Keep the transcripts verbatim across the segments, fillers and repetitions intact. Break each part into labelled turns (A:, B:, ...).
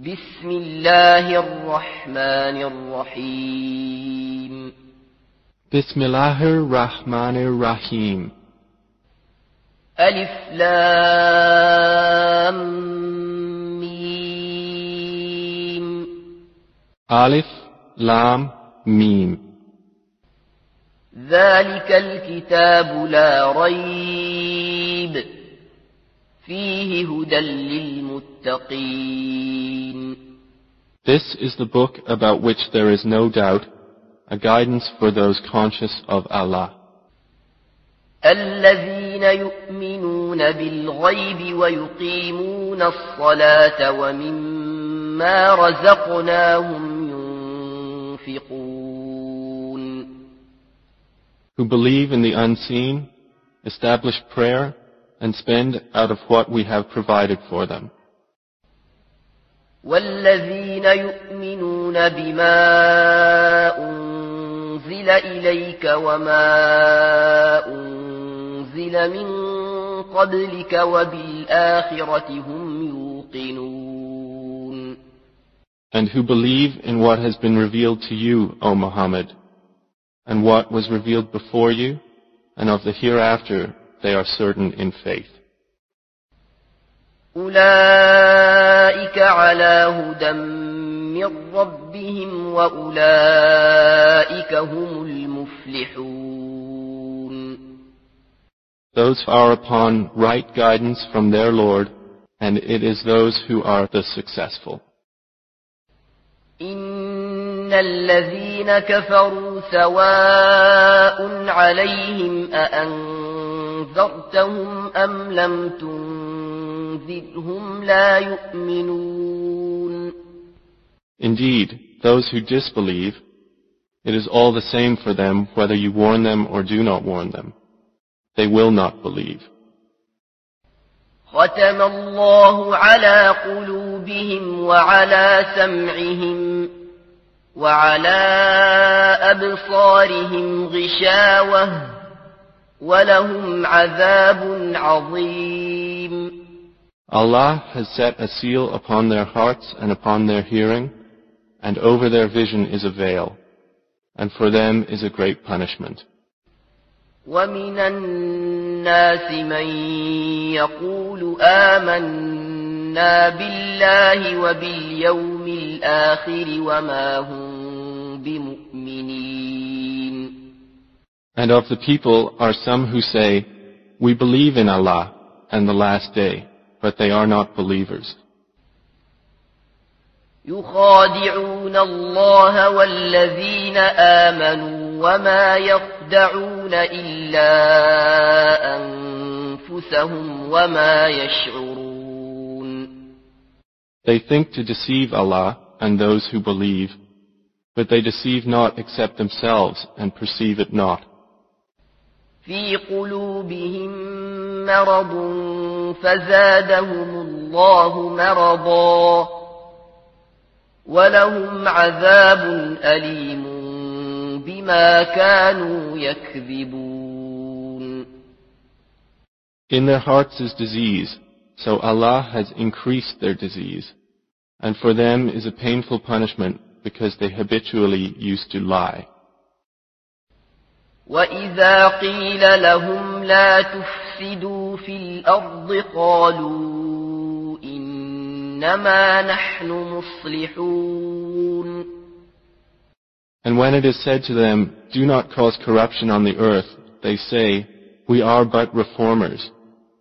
A: بسم الله الرحمن الرحيم
B: بسم الله الرحمن الرحيم
A: ألف لام ميم
B: ألف لام ميم
A: ذلك الكتاب لا ريب فيه هدى للمتقين.
B: This is the book about which there is no doubt, a guidance for those conscious of Allah.
A: الذين يؤمنون بالغيب ويقيمون الصلاة ومما رزقناهم ينفقون.
B: Who believe in the unseen, establish prayer, and spend out of what we have provided for them.
A: والذين يؤمنون بما أنزل إليك وما أنزل من قبلك وبالآخرة هم يوقنون.
B: And who believe in what has been revealed to you, O Muhammad, and what was revealed before you, and of the hereafter they are certain in faith.
A: أولئك على هدى من ربهم وأولئك هم المفلحون.
B: Those are upon right guidance from their Lord, and it is those who are the successful.
A: إن الذين كفروا سواء عليهم أأنذرتهم أم لم تنذرهم لا يؤمنون.
B: Indeed, those who disbelieve, it is all the same for them whether you warn them or do not warn them. They will not believe.
A: ختم الله على قلوبهم وعلى سمعهم وعلى أبصارهم غشاوة ولهم عذاب عظيم.
B: Allah has set a seal upon their hearts and upon their hearing, and over their vision is a veil, and for them is a great punishment.
A: ومن الناس من يقول آمنا بالله وباليوم الآخر وما هم بمؤمنين.
B: And of the people are some who say, we believe in Allah and the last day, but they are not believers.
A: يخادعون الله والذين آمنوا وما يخدعون إلا أنفسهم وما يشعرون.
B: They think to deceive Allah and those who believe, but they deceive not except themselves and perceive it not.
A: في قلوبهم مرض فزادهم الله مرضا ولهم عذاب أليم بما كانوا يكذبون.
B: In their hearts is disease, so Allah has increased their disease, and for them is a painful punishment because they habitually used to lie.
A: وإذا قيل لهم لا تفسدوا في الأرض قالوا إنما نحن مصلحون.
B: And when it is said to them, do not cause corruption on the earth, they say, we are but reformers.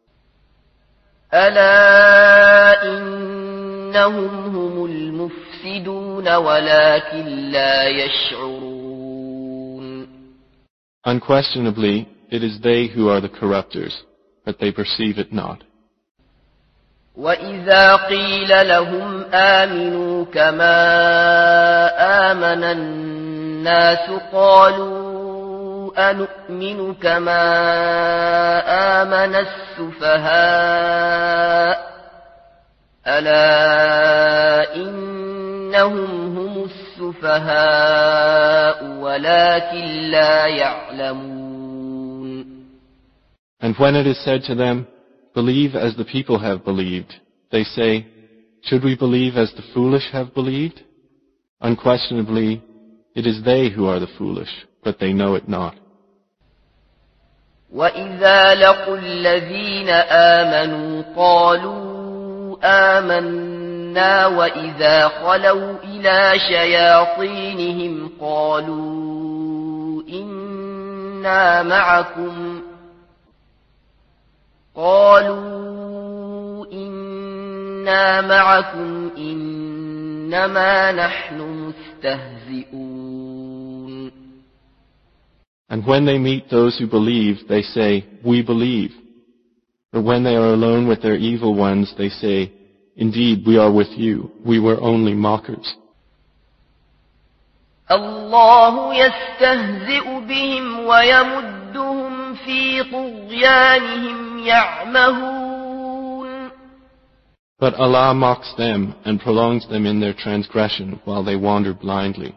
A: ألا إنهم هم المفسدون ولكن لا يشعرون.
B: Unquestionably, it is they who are the corruptors, but they perceive it not.
A: وإذا قيل لهم آمنوا كما آمن الناس قالوا أنؤمن كما آمن السفهاء ألا إنهم هم السفهاء ولكن لا يعلمون.
B: And when it is said to them, believe as the people have believed, they say, should we believe as the foolish have believed? Unquestionably, it is they who are the foolish, but they know it not.
A: وَإِذَا لَقُوا الَّذِينَ آمَنُوا قَالُوا آمَنَّا وَإِذَا خَلَوْا إِلَى شَيَاطِينِهِمْ قَالُوا إِنَّا مَعَكُمْ قَالُوا إِنَّا مَعَكُمْ إِنَّمَا نَحْنُ مُسْتَهْزِئُونَ.
B: And when they meet those who believe, they say, we believe. But when they are alone with their evil ones, they say, indeed, we are with you. We were only mockers.
A: الله يستهزئ بهم ويمدهم في طغيانهم يعمهون.
B: But Allah mocks them and prolongs them in their transgression while they wander blindly.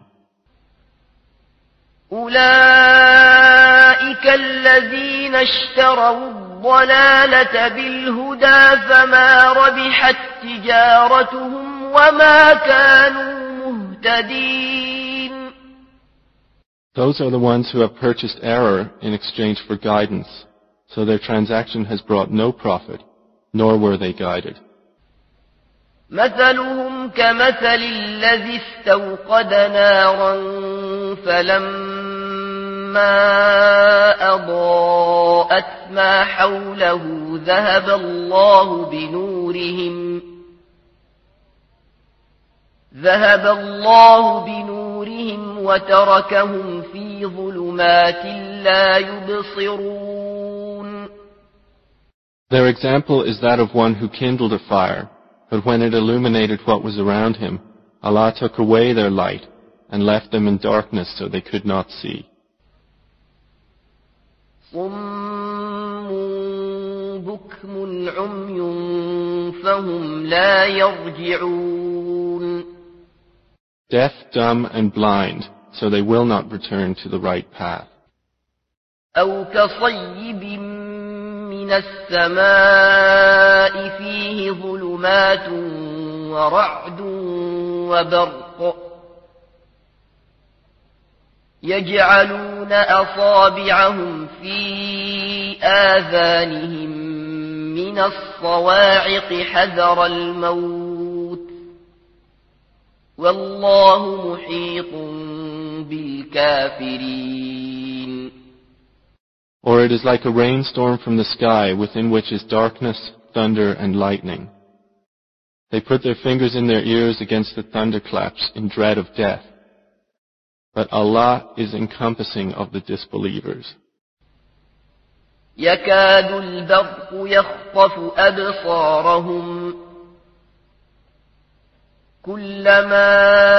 A: أولئك الذين اشتروا الضلالة بالهدى فما ربحت تجارتهم وما كانوا مهتدين.
B: Those are the ones who have purchased error in exchange for guidance, so their transaction has brought no profit, nor were they guided.
A: مثلهم كمثل الذي استوقد نارا فلما أضاءت ما حوله ذهب الله بنورهم ذهب الله بنورهم وتركهم في ظلمات لا يبصرون.
B: Their example is that of one who kindled a fire, but when it illuminated what was around him, Allah took away their light and left them in darkness so they could not see.
A: صم بكم عمي فهم لا يرجعون.
B: Deaf, dumb, and blind, so they will not return to the right path.
A: أو كصيب من السماء فيه ظلمات ورعد وبرق يجعلون أصابعهم في آذانهم من الصواعق حذر الموت والله محيط بالكافرين.
B: Or it is like a rainstorm from the sky within which is darkness, thunder, and lightning. They put their fingers in their ears against the thunderclaps in dread of death. But Allah is encompassing of the disbelievers.
A: يكاد البرق يخطف أبصارهم كلما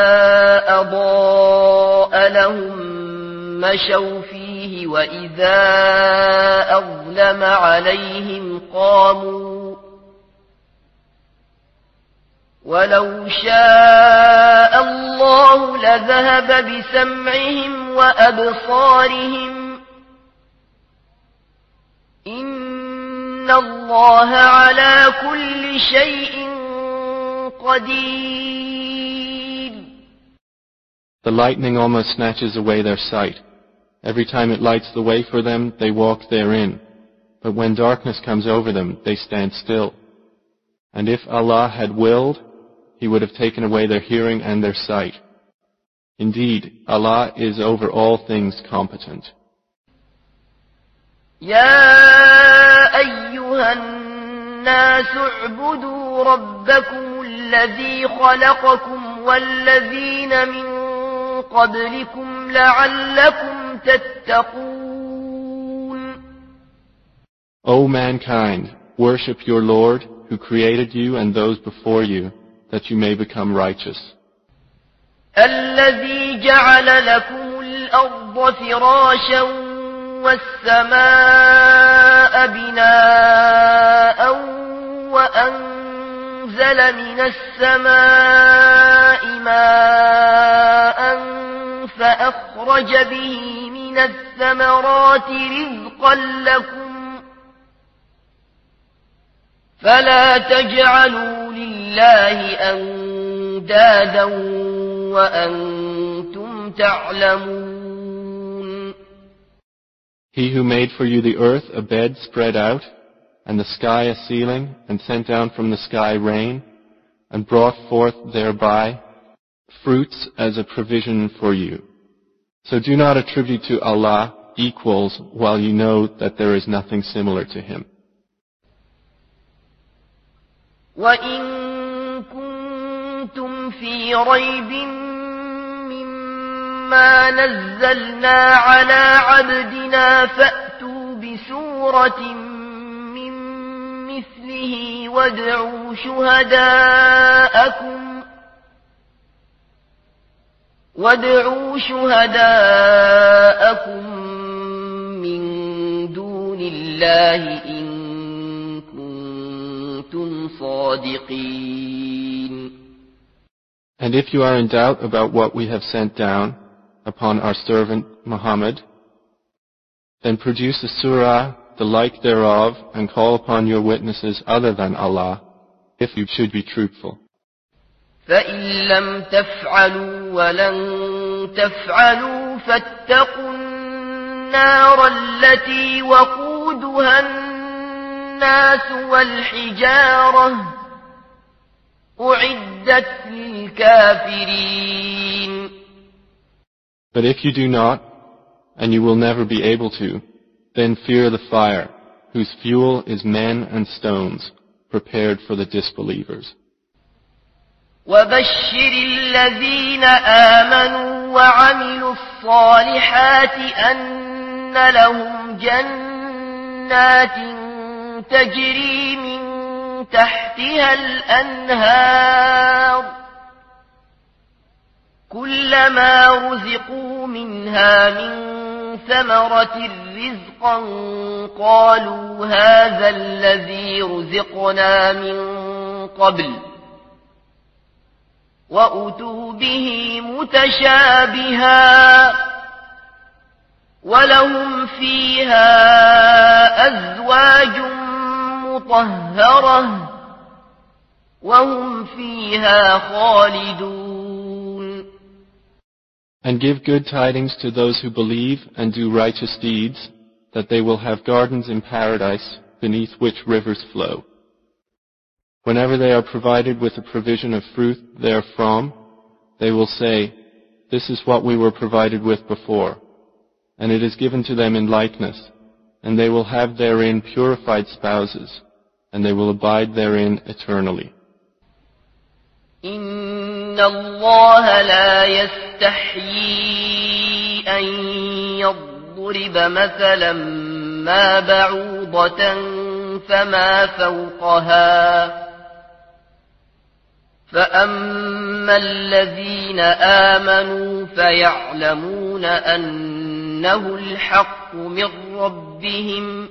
A: أضاء لهم مشوا فيه وإذا أظلم عليهم قاموا ولو شاء الله لذهب بسمعهم وأبصارهم إن الله على كل شيء قدير.
B: The lightning almost snatches away their sight. Every time it lights the way for them, they walk therein. But when darkness comes over them, they stand still. And if Allah had willed, He would have taken away their hearing and their sight. Indeed, Allah is over all things competent.
A: يا أيها الناس اعبدوا ربكم الذي خلقكم والذين من قبلكم لعلكم تتقون.
B: O mankind, worship your Lord who created you and those before you, that you may become righteous.
A: الذي جعل لكم الأرض فراشا والسماء بناء وأنزل من السماء ماء فأخرج به من الثمرات رزقا لكم فلا تجعلوا لله أندادا وأنتم تعلمون.
B: He who made for you the earth a bed spread out, and the sky a ceiling, and sent down from the sky rain, and brought forth thereby fruits as a provision for you. So do not attribute to Allah equals while you know that there is nothing similar to Him.
A: وَإِن كُنتُمْ فِي رَيْبٍ مِّمَّا نَزَّلْنَا عَلَىٰ عَبْدِنَا فَأْتُوا بِسُورَةٍ مِّن مِّثْلِهِ وَادْعُوا شُهَدَاءَكُمْ وَادْعُوا شُهَدَاءَكُم مِّن دُونِ اللَّهِ إِن كُنتُمْ صَادِقِينَ.
B: And if you are in doubt about what we have sent down upon our servant Muhammad, then produce a surah, the like thereof, and call upon your witnesses other than Allah, if you should be truthful.
A: فَإِن لَّمْ تَفْعَلُوا وَلَن تَفْعَلُوا فَاتَّقُوا النَّارَ الَّتِي وَقُودُهَا النَّاسُ وَالْحِجَارَةُ أُعِدَّتْ لِلْكَافِرِينَ.
B: But if you do not, and you will never be able to, then fear the fire, whose fuel is men and stones, prepared for the disbelievers.
A: وَبَشِّرِ الَّذِينَ آمَنُوا وَعَمِلُوا الصَّالِحَاتِ أَنَّ لَهُمْ جَنَّاتٍ تَجْرِي مِن تَحْتِهَا الْأَنْهَارُ كُلَّمَا رُزِقُوا مِنْهَا مِن ثَمَرَةٍ رِّزْقًا قَالُوا هَٰذَا الَّذِي رُزِقْنَا مِن قَبْلُ وَأُتُوا بِهِ مُتَشَابِهًا وَلَهُمْ فِيهَا أَزْوَاجٌ مُطَهَّرَةٌ وَهُمْ فِيهَا خَالِدُونَ.
B: And give good tidings to those who believe and do righteous deeds, that they will have gardens in paradise beneath which rivers flow. Whenever they are provided with a provision of fruit therefrom, they will say, "This is what we were provided with before," and it is given to them in likeness, and they will have therein purified spouses, and they will abide therein eternally.
A: إِنَّ اللَّهَ لَا يَسْتَحْيِي أَن يَضْرِبَ مَثَلًا مَّا بَعُوضَةً فَمَا فَوْقَهَا فَأَمَّا الَّذِينَ آمَنُوا فَيَعْلَمُونَ أَنَّهُ الْحَقُّ مِن رَّبِّهِمْ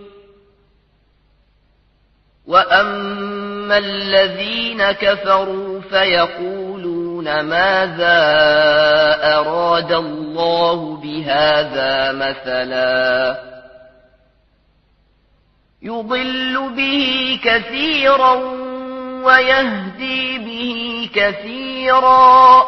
A: وَأَمَّا الَّذِينَ كَفَرُوا فَيَقُولُونَ مَاذَا أَرَادَ اللَّهُ بِهَٰذَا مَثَلًا يُضِلُّ بِهِ كَثِيرًا وَيَهْدِي بِهِ كَثِيرًا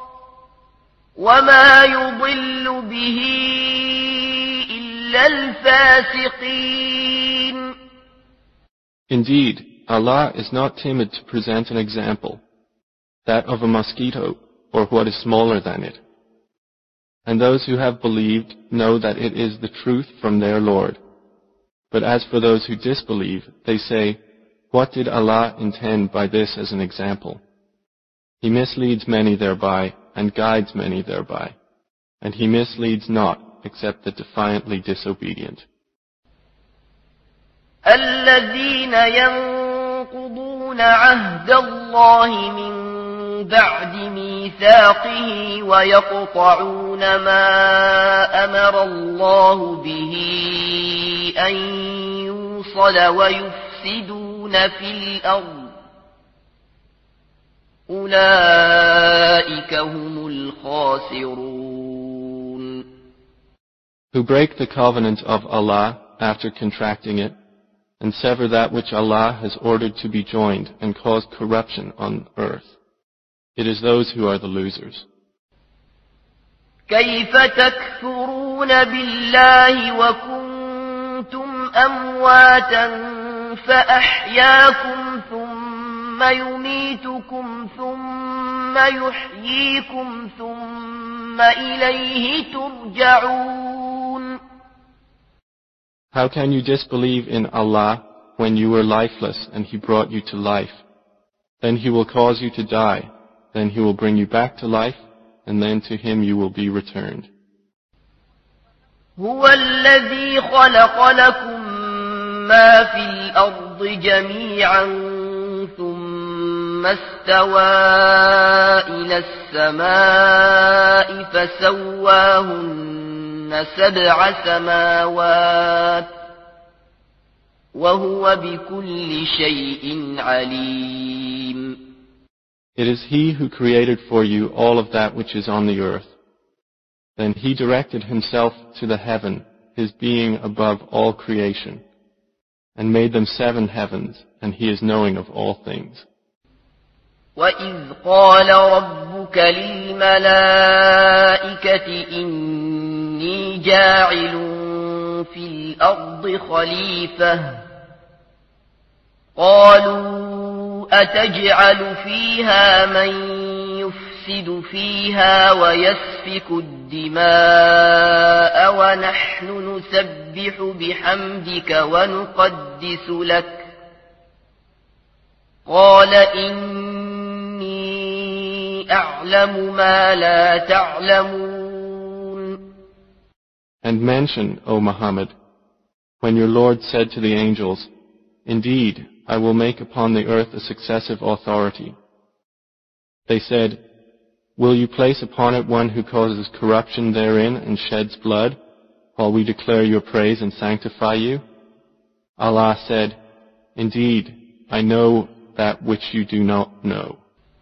A: وَمَا يُضِلُّ بِهِ إِلَّا الْفَاسِقِينَ.
B: Indeed, Allah is not timid to present an example, that of a mosquito, or what is smaller than it. And those who have believed know that it is the truth from their Lord. But as for those who disbelieve, they say, "What did Allah intend by this as an example?" He misleads many thereby, and guides many thereby. And He misleads not, except the defiantly disobedient.
A: الَّذِينَ يَنقُضُونَ عَهْدَ اللَّهِ مِن بَعْدِ مِيثَاقِهِ وَيَقْطَعُونَ مَا أَمَرَ اللَّهُ بِهِ أَن يُوصَلَ وَيُفْسِدُونَ فِي الْأَرْضِ أُولَئِكَ هُمُ الْخَاسِرُونَ.
B: Who break the covenant of Allah after contracting it, and sever that which Allah has ordered to be joined and cause corruption on earth. It is those who are the losers.
A: كيف تكفرون بالله وكنتم أمواتا فأحياكم ثم يميتكم ثم يحييكم ثم إليه ترجعون.
B: How can you disbelieve in Allah when you were lifeless and He brought you to life? Then He will cause you to die, then He will bring you back to life, and then to Him you will be returned.
A: هو الذي خلق لكم ما في الأرض جميعا ثم استوى إلى السماء فسواهن سبع سماوات وهو بكل شيء عليم.
B: It is He who created for you all of that which is on the earth. Then He directed Himself to the heaven, His being above all creation, and made them seven heavens, and He is knowing of all things.
A: وَإِذْ قَالَ رَبُّكَ لِلْمَلَائِكَةِ إِنِّي جَاعِلٌ فِي الْأَرْضِ خَلِيفَةً قَالُوا أَتَجْعَلُ فِيهَا مَن يُفْسِدُ فِيهَا وَيَسْفِكُ الدِّمَاءَ وَنَحْنُ نُسَبِّحُ بِحَمْدِكَ وَنُقَدِّسُ لَكَ قَالَ إِنِّي أَعْلَمُ مَا لَا تَعْلَمُونَ.
B: And mention, O Muhammad, when your Lord said to the angels, Indeed, I will make upon the earth a successive authority. They said, Will you place upon it one who causes corruption therein and sheds blood, while we declare your praise and sanctify you? Allah said, Indeed, I know that which you do not know.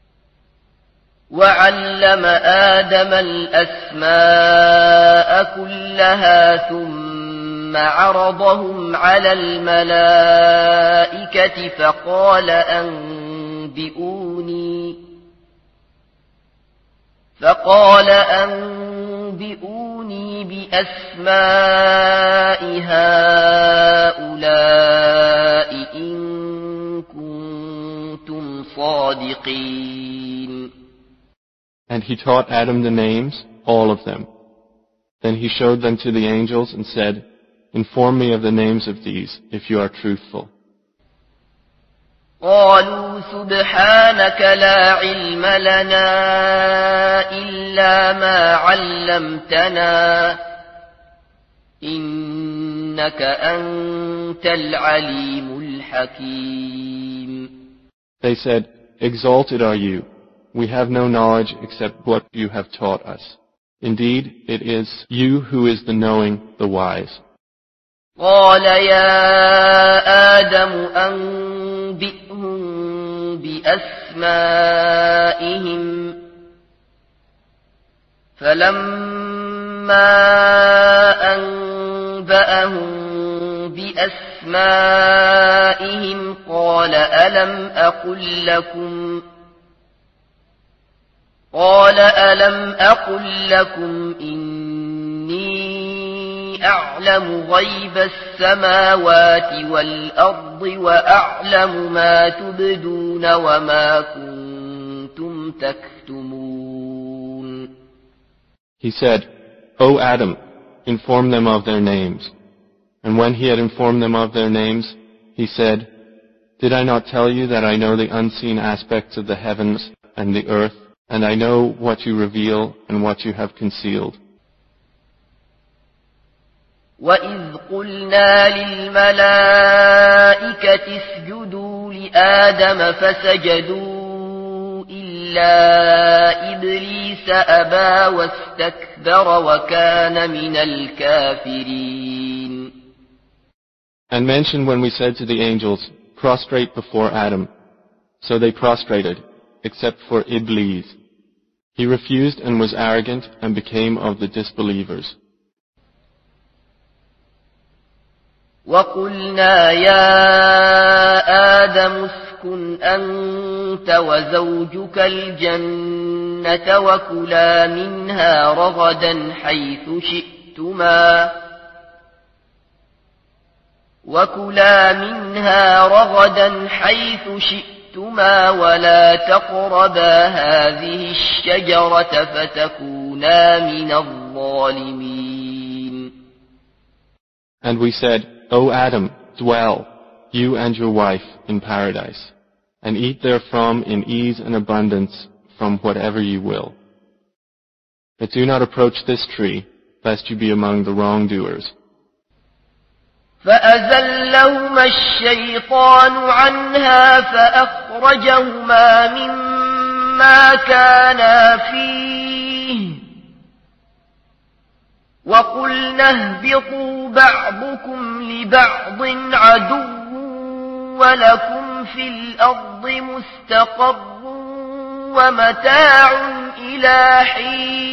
A: وَعَلَّمَ آدَمَ الْأَسْمَاءَ كُلَّهَا ثُمَّ عَرَضَهُمْ عَلَى الْمَلَائِكَةِ فَقَالَ أَنبِئُونِي فَقَالَ أَنبِئُونِي بِأَسْمَاءِ هَؤُلَاءِ إِن كُنتُمْ صَادِقِينَ.
B: And He taught Adam the names, all of them. Then He showed them to the angels and said, Inform me of the names of these, if you are truthful.
A: قالوا سبحانك لا علم لنا إلا ما علمتنا إنك أنت العليم الحكيم.
B: They said, Exalted are you. We have no knowledge except what you have taught us. Indeed, it is you who is the knowing, the wise.
A: قال يا آدم أنبئهم بأسمائهم فلما أنبأهم بأسمائهم قال ألم أقل لكم قال ألم أقل لكم إني أعلم غيب السماوات والأرض وأعلم ما تبدون وما كنتم تكتمون.
B: He said, O Adam, inform them of their names. And when he had informed them of their names, he said, Did I not tell you that I know the unseen aspects of the heavens and the earth, and I know what you reveal and what you have concealed?
A: وَإِذْ قُلْنَا لِلْمَلَائِكَةِ اسْجُدُوا لِآدَمَ فَسَجَدُوا إِلَّا إِبْلِيسَ أَبَى وَاسْتَكْبَرَ وَكَانَ مِنَ الْكَافِرِينَ.
B: And mention when we said to the angels, Prostrate before Adam. So they prostrated, except for Iblis. He refused and was arrogant and became of the disbelievers.
A: وقلنا يا آدم اسكن أنت وزوجك الجنة وكلا منها رغدا حيث شئتما وكلا منها رغدا حيث شئتما ولا تقربا هذه الشجرة فتكونا من الظالمين.
B: And we said, O Adam, dwell, you and your wife, in paradise, and eat therefrom in ease and abundance from whatever you will. But do not approach this tree, lest you be among the wrongdoers.
A: فأزلهما الشيطان عنها فأخرجهما مما كانا فيه وقلنا اهبطوا بعضكم لبعض عدو ولكم في الأرض مستقر ومتاع إلى حين